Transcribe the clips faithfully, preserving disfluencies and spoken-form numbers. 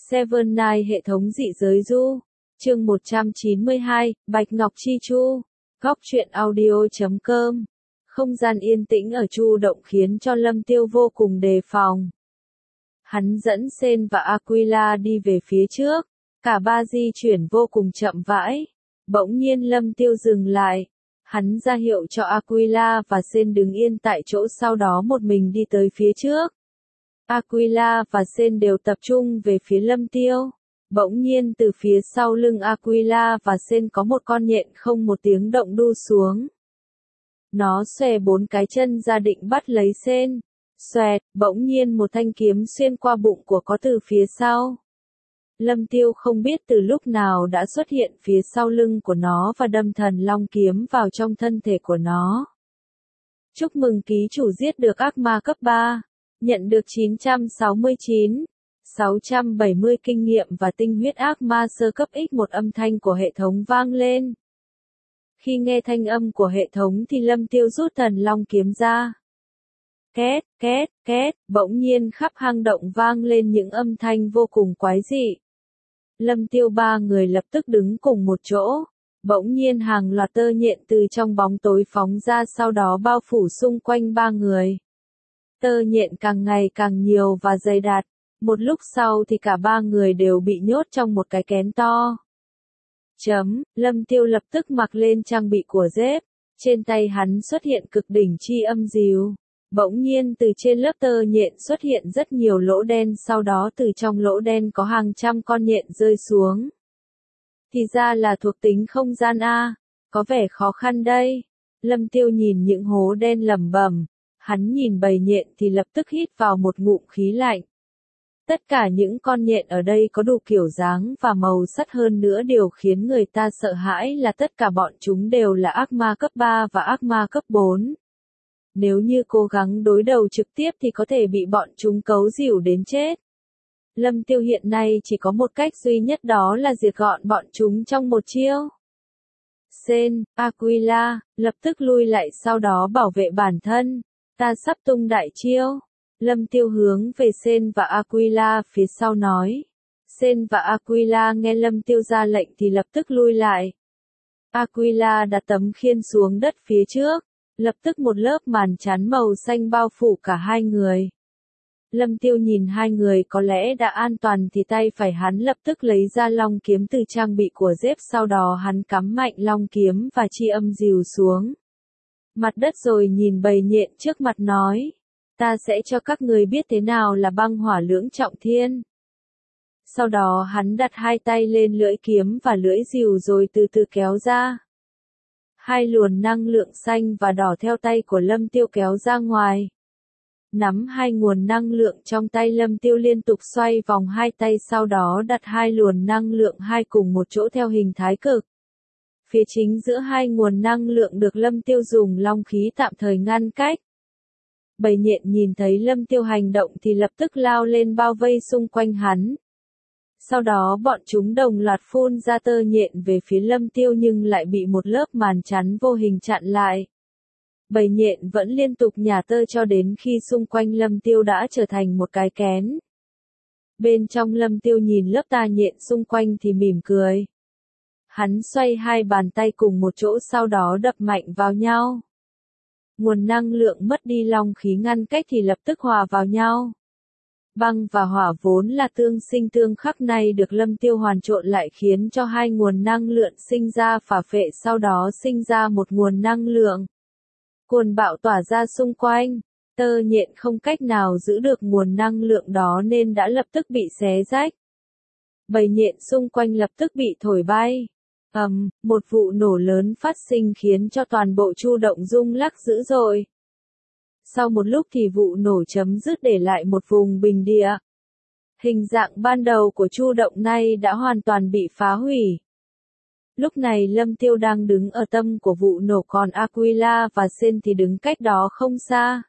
Seven Night hệ thống dị giới du. Chương một trăm chín mươi hai, Bạch Ngọc Chi Chu. Góc truyện audio chấm com. Không gian yên tĩnh ở Chu Động khiến cho Lâm Tiêu vô cùng đề phòng. Hắn dẫn Sen và Aquila đi về phía trước. Cả ba di chuyển vô cùng chậm rãi. Bỗng nhiên Lâm Tiêu dừng lại. Hắn ra hiệu cho Aquila và Sen đứng yên tại chỗ, sau đó một mình đi tới phía trước. Aquila và Sen đều tập trung về phía Lâm Tiêu. Bỗng nhiên từ phía sau lưng Aquila và Sen có một con nhện không một tiếng động đu xuống. Nó xòe bốn cái chân ra định bắt lấy Sen. Xoẹt, bỗng nhiên một thanh kiếm xuyên qua bụng của có từ phía sau. Lâm Tiêu không biết từ lúc nào đã xuất hiện phía sau lưng của nó và đâm thần long kiếm vào trong thân thể của nó. Chúc mừng ký chủ giết được ác ma cấp ba. Nhận được chín trăm sáu mươi chín, sáu trăm bảy mươi kinh nghiệm và tinh huyết ác ma sơ cấp x một âm thanh của hệ thống vang lên. Khi nghe thanh âm của hệ thống thì Lâm Tiêu rút thần long kiếm ra. Két, két, két, bỗng nhiên khắp hang động vang lên những âm thanh vô cùng quái dị. Lâm Tiêu ba người lập tức đứng cùng một chỗ. Bỗng nhiên hàng loạt tơ nhện từ trong bóng tối phóng ra, sau đó bao phủ xung quanh ba người. Tơ nhện càng ngày càng nhiều và dày đặc. Một lúc sau thì cả ba người đều bị nhốt trong một cái kén to. Chấm, Lâm Tiêu lập tức mặc lên trang bị của dép. Trên tay hắn xuất hiện cực đỉnh chi âm dìu. Bỗng nhiên từ trên lớp tơ nhện xuất hiện rất nhiều lỗ đen, sau đó từ trong lỗ đen có hàng trăm con nhện rơi xuống. Thì ra là thuộc tính không gian A, có vẻ khó khăn đây. Lâm Tiêu nhìn những hố đen lẩm bẩm, hắn nhìn bầy nhện thì lập tức hít vào một ngụm khí lạnh. Tất cả những con nhện ở đây có đủ kiểu dáng và màu sắc, hơn nữa điều khiến người ta sợ hãi là tất cả bọn chúng đều là ác ma cấp ba và ác ma cấp bốn. Nếu như cố gắng đối đầu trực tiếp thì có thể bị bọn chúng cấu rỉu đến chết. Lâm Tiêu hiện nay chỉ có một cách duy nhất, đó là diệt gọn bọn chúng trong một chiêu. Sen, Aquila, lập tức lui lại, sau đó bảo vệ bản thân. Ta sắp tung đại chiêu. Lâm Tiêu hướng về Sen và Aquila phía sau nói. Sen và Aquila nghe Lâm Tiêu ra lệnh thì lập tức lui lại. Aquila đặt tấm khiên xuống đất phía trước. Lập tức một lớp màn chắn màu xanh bao phủ cả hai người. Lâm Tiêu nhìn hai người có lẽ đã an toàn thì tay phải hắn lập tức lấy ra long kiếm từ trang bị của dép, sau đó hắn cắm mạnh long kiếm và chi âm dìu xuống mặt đất rồi nhìn bầy nhện trước mặt nói. Ta sẽ cho các người biết thế nào là băng hỏa lưỡng trọng thiên. Sau đó hắn đặt hai tay lên lưỡi kiếm và lưỡi dìu rồi từ từ kéo ra. Hai luồng năng lượng xanh và đỏ theo tay của Lâm Tiêu kéo ra ngoài. Nắm hai nguồn năng lượng trong tay, Lâm Tiêu liên tục xoay vòng hai tay, sau đó đặt hai luồng năng lượng hai cùng một chỗ theo hình thái cực. Phía chính giữa hai nguồn năng lượng được Lâm Tiêu dùng long khí tạm thời ngăn cách. Bầy nhện nhìn thấy Lâm Tiêu hành động thì lập tức lao lên bao vây xung quanh hắn. Sau đó bọn chúng đồng loạt phun ra tơ nhện về phía Lâm Tiêu nhưng lại bị một lớp màn chắn vô hình chặn lại. Bầy nhện vẫn liên tục nhả tơ cho đến khi xung quanh Lâm Tiêu đã trở thành một cái kén. Bên trong Lâm Tiêu nhìn lớp tà nhện xung quanh thì mỉm cười. Hắn xoay hai bàn tay cùng một chỗ, sau đó đập mạnh vào nhau. Nguồn năng lượng mất đi long khí ngăn cách thì lập tức hòa vào nhau. Băng và hỏa vốn là tương sinh tương khắc, này được Lâm Tiêu hoàn trộn lại khiến cho hai nguồn năng lượng sinh ra phả phệ, sau đó sinh ra một nguồn năng lượng cuồn bạo tỏa ra xung quanh. Tơ nhện không cách nào giữ được nguồn năng lượng đó nên đã lập tức bị xé rách. Bầy nhện xung quanh lập tức bị thổi bay. Ầm, um, một vụ nổ lớn phát sinh khiến cho toàn bộ Chu Động rung lắc dữ dội. Sau một lúc thì vụ nổ chấm dứt để lại một vùng bình địa. Hình dạng ban đầu của Chu Động này đã hoàn toàn bị phá hủy. Lúc này Lâm Tiêu đang đứng ở tâm của vụ nổ, còn Aquila và Sen thì đứng cách đó không xa.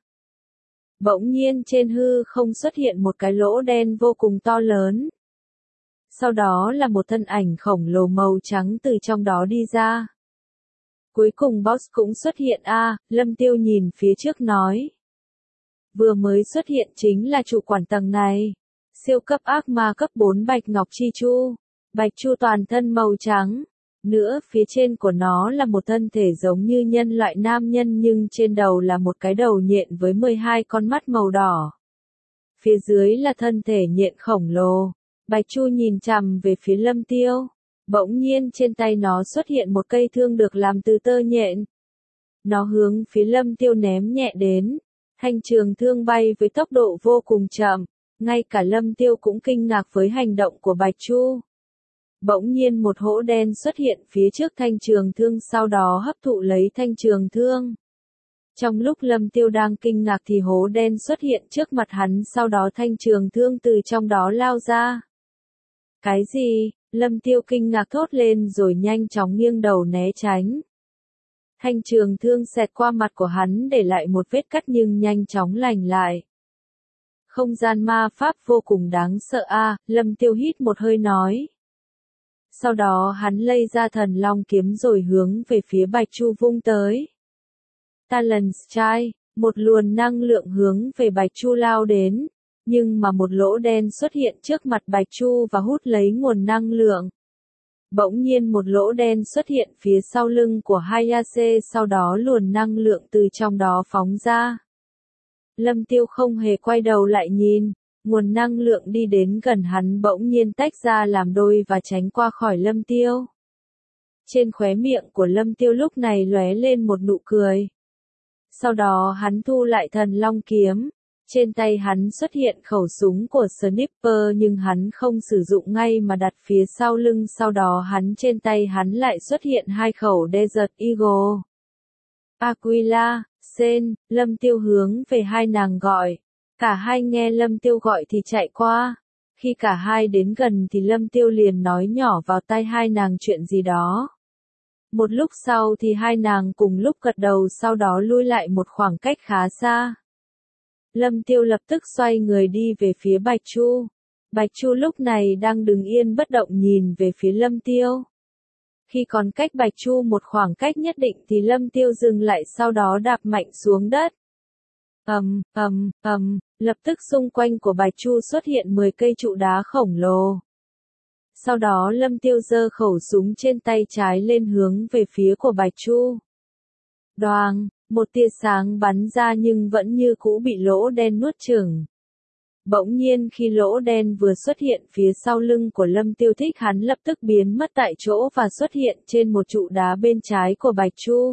Bỗng nhiên trên hư không xuất hiện một cái lỗ đen vô cùng to lớn. Sau đó là một thân ảnh khổng lồ màu trắng từ trong đó đi ra. Cuối cùng boss cũng xuất hiện a, à, Lâm Tiêu nhìn phía trước nói. Vừa mới xuất hiện chính là chủ quản tầng này. Siêu cấp ác ma cấp bốn Bạch Ngọc Chi Chu. Bạch Chu toàn thân màu trắng. Nữa phía trên của nó là một thân thể giống như nhân loại nam nhân nhưng trên đầu là một cái đầu nhện với mười hai con mắt màu đỏ. Phía dưới là thân thể nhện khổng lồ. Bạch Chu nhìn chằm về phía Lâm Tiêu. Bỗng nhiên trên tay nó xuất hiện một cây thương được làm từ tơ nhện. Nó hướng phía Lâm Tiêu ném nhẹ đến. Thanh trường thương bay với tốc độ vô cùng chậm. Ngay cả Lâm Tiêu cũng kinh ngạc với hành động của Bạch Chu. Bỗng nhiên một hố đen xuất hiện phía trước thanh trường thương sau đó hấp thụ lấy thanh trường thương. Trong lúc Lâm Tiêu đang kinh ngạc thì hố đen xuất hiện trước mặt hắn sau đó thanh trường thương từ trong đó lao ra. Cái gì? Lâm Tiêu kinh ngạc thốt lên rồi nhanh chóng nghiêng đầu né tránh. Thanh trường thương xẹt qua mặt của hắn để lại một vết cắt nhưng nhanh chóng lành lại. Không gian ma pháp vô cùng đáng sợ a, à, Lâm Tiêu hít một hơi nói. Sau đó hắn lây ra thần long kiếm rồi hướng về phía Bạch Chu vung tới. Talon Strike, một luồng năng lượng hướng về Bạch Chu lao đến, nhưng mà một lỗ đen xuất hiện trước mặt Bạch Chu và hút lấy nguồn năng lượng. Bỗng nhiên một lỗ đen xuất hiện phía sau lưng của Hayase sau đó luồng năng lượng từ trong đó phóng ra. Lâm Tiêu không hề quay đầu lại nhìn. Nguồn năng lượng đi đến gần hắn bỗng nhiên tách ra làm đôi và tránh qua khỏi Lâm Tiêu. Trên khóe miệng của Lâm Tiêu lúc này lóe lên một nụ cười. Sau đó hắn thu lại thần long kiếm. Trên tay hắn xuất hiện khẩu súng của Sniper nhưng hắn không sử dụng ngay mà đặt phía sau lưng sau đó hắn trên tay hắn lại xuất hiện hai khẩu Desert Eagle. Aquila, Sen, Lâm Tiêu hướng về hai nàng gọi. Cả hai nghe Lâm Tiêu gọi thì chạy qua. Khi cả hai đến gần thì Lâm Tiêu liền nói nhỏ vào tai hai nàng chuyện gì đó. Một lúc sau thì hai nàng cùng lúc gật đầu sau đó lui lại một khoảng cách khá xa. Lâm Tiêu lập tức xoay người đi về phía Bạch Chu. Bạch Chu lúc này đang đứng yên bất động nhìn về phía Lâm Tiêu. Khi còn cách Bạch Chu một khoảng cách nhất định thì Lâm Tiêu dừng lại sau đó đạp mạnh xuống đất. Ầm, ầm, ầm, lập tức xung quanh của Bạch Chu xuất hiện mười cây trụ đá khổng lồ. Sau đó Lâm Tiêu giơ khẩu súng trên tay trái lên hướng về phía của Bạch Chu. Đoàng, một tia sáng bắn ra nhưng vẫn như cũ bị lỗ đen nuốt chửng. Bỗng nhiên khi lỗ đen vừa xuất hiện phía sau lưng của Lâm Tiêu Thích hắn lập tức biến mất tại chỗ và xuất hiện trên một trụ đá bên trái của Bạch Chu.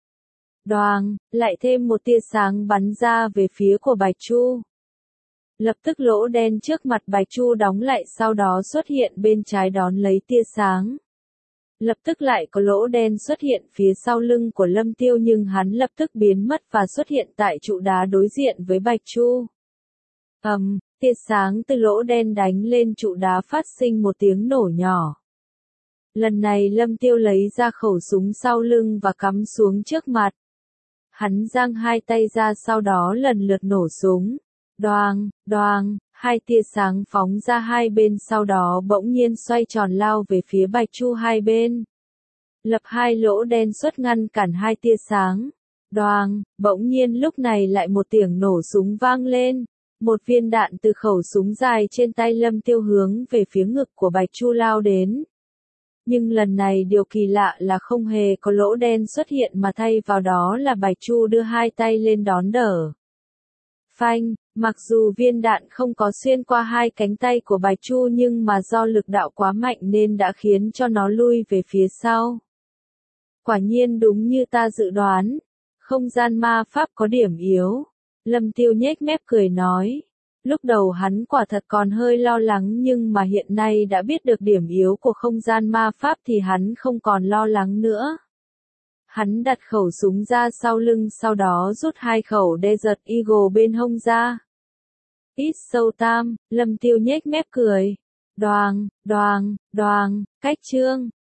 Đoàng, lại thêm một tia sáng bắn ra về phía của Bạch Chu. Lập tức lỗ đen trước mặt Bạch Chu đóng lại sau đó xuất hiện bên trái đón lấy tia sáng. Lập tức lại có lỗ đen xuất hiện phía sau lưng của Lâm Tiêu nhưng hắn lập tức biến mất và xuất hiện tại trụ đá đối diện với Bạch Chu. Ầm, um, tia sáng từ lỗ đen đánh lên trụ đá phát sinh một tiếng nổ nhỏ. Lần này Lâm Tiêu lấy ra khẩu súng sau lưng và cắm xuống trước mặt. Hắn giang hai tay ra sau đó lần lượt nổ súng. Đoàng, đoàng, hai tia sáng phóng ra hai bên sau đó bỗng nhiên xoay tròn lao về phía Bạch Chu hai bên. Lập hai lỗ đen xuất ngăn cản hai tia sáng. Đoàng, bỗng nhiên lúc này lại một tiếng nổ súng vang lên. Một viên đạn từ khẩu súng dài trên tay Lâm Tiêu hướng về phía ngực của Bạch Chu lao đến. Nhưng lần này điều kỳ lạ là không hề có lỗ đen xuất hiện mà thay vào đó là Bạch Chu đưa hai tay lên đón đỡ. Phanh, mặc dù viên đạn không có xuyên qua hai cánh tay của Bạch Chu nhưng mà do lực đạo quá mạnh nên đã khiến cho nó lui về phía sau. Quả nhiên đúng như ta dự đoán, không gian ma pháp có điểm yếu. Lâm Tiêu nhếch mép cười nói. Lúc đầu hắn quả thật còn hơi lo lắng nhưng mà hiện nay đã biết được điểm yếu của không gian ma pháp thì hắn không còn lo lắng nữa. Hắn đặt khẩu súng ra sau lưng sau đó rút hai khẩu Desert Eagle bên hông ra. Ít sâu tam, Lâm Tiêu nhếch mép cười. Đoàng, đoàng, đoàng, cách chương.